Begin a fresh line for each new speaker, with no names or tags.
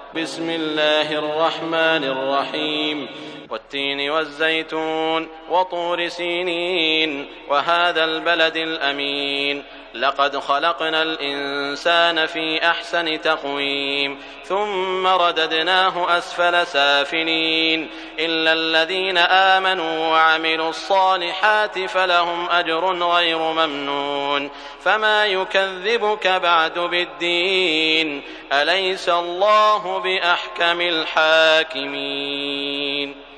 بسم الله الرحمن الرحيم والتين والزيتون وطور سينين وهذا البلد الأمين لقد خلقنا الإنسان في أحسن تقويم ثم رددناه أسفل سافلين إلا الذين آمنوا وعملوا الصالحات فلهم أجر غير ممنون فما يكذبك بعد بالدين أليس الله بأحكم الحاكمين